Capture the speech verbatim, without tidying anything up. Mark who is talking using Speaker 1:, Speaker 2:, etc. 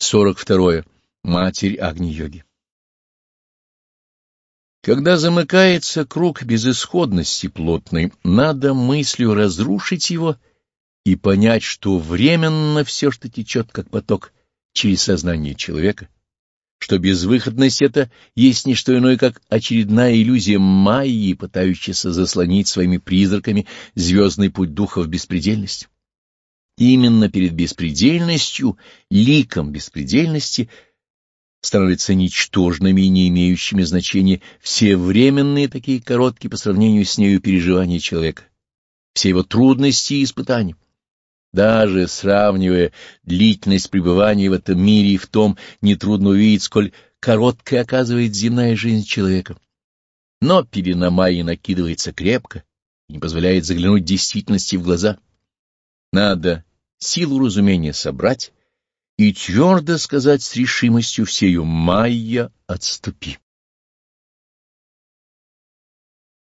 Speaker 1: сорок второе. Матерь Агни-йоги. Когда замыкается круг безысходности плотной, надо мыслью разрушить его и понять, что временно все, что течет как поток через сознание человека, что безвыходность — это есть не что иное, как очередная иллюзия Майи, пытающаяся заслонить своими призраками звездный путь духа в беспредельность. Именно перед беспредельностью, ликом беспредельности, становятся ничтожными и не имеющими значения все временные, такие короткие по сравнению с нею переживания человека, все его трудности и испытания. Даже сравнивая длительность пребывания в этом мире и в том, нетрудно увидеть, сколь короткой оказывает земная жизнь человека. Но пелена Майи накидывается крепко и не позволяет заглянуть действительности в глаза. Надо силу разумения собрать и твердо сказать с решимостью всею: «Майя, отступи».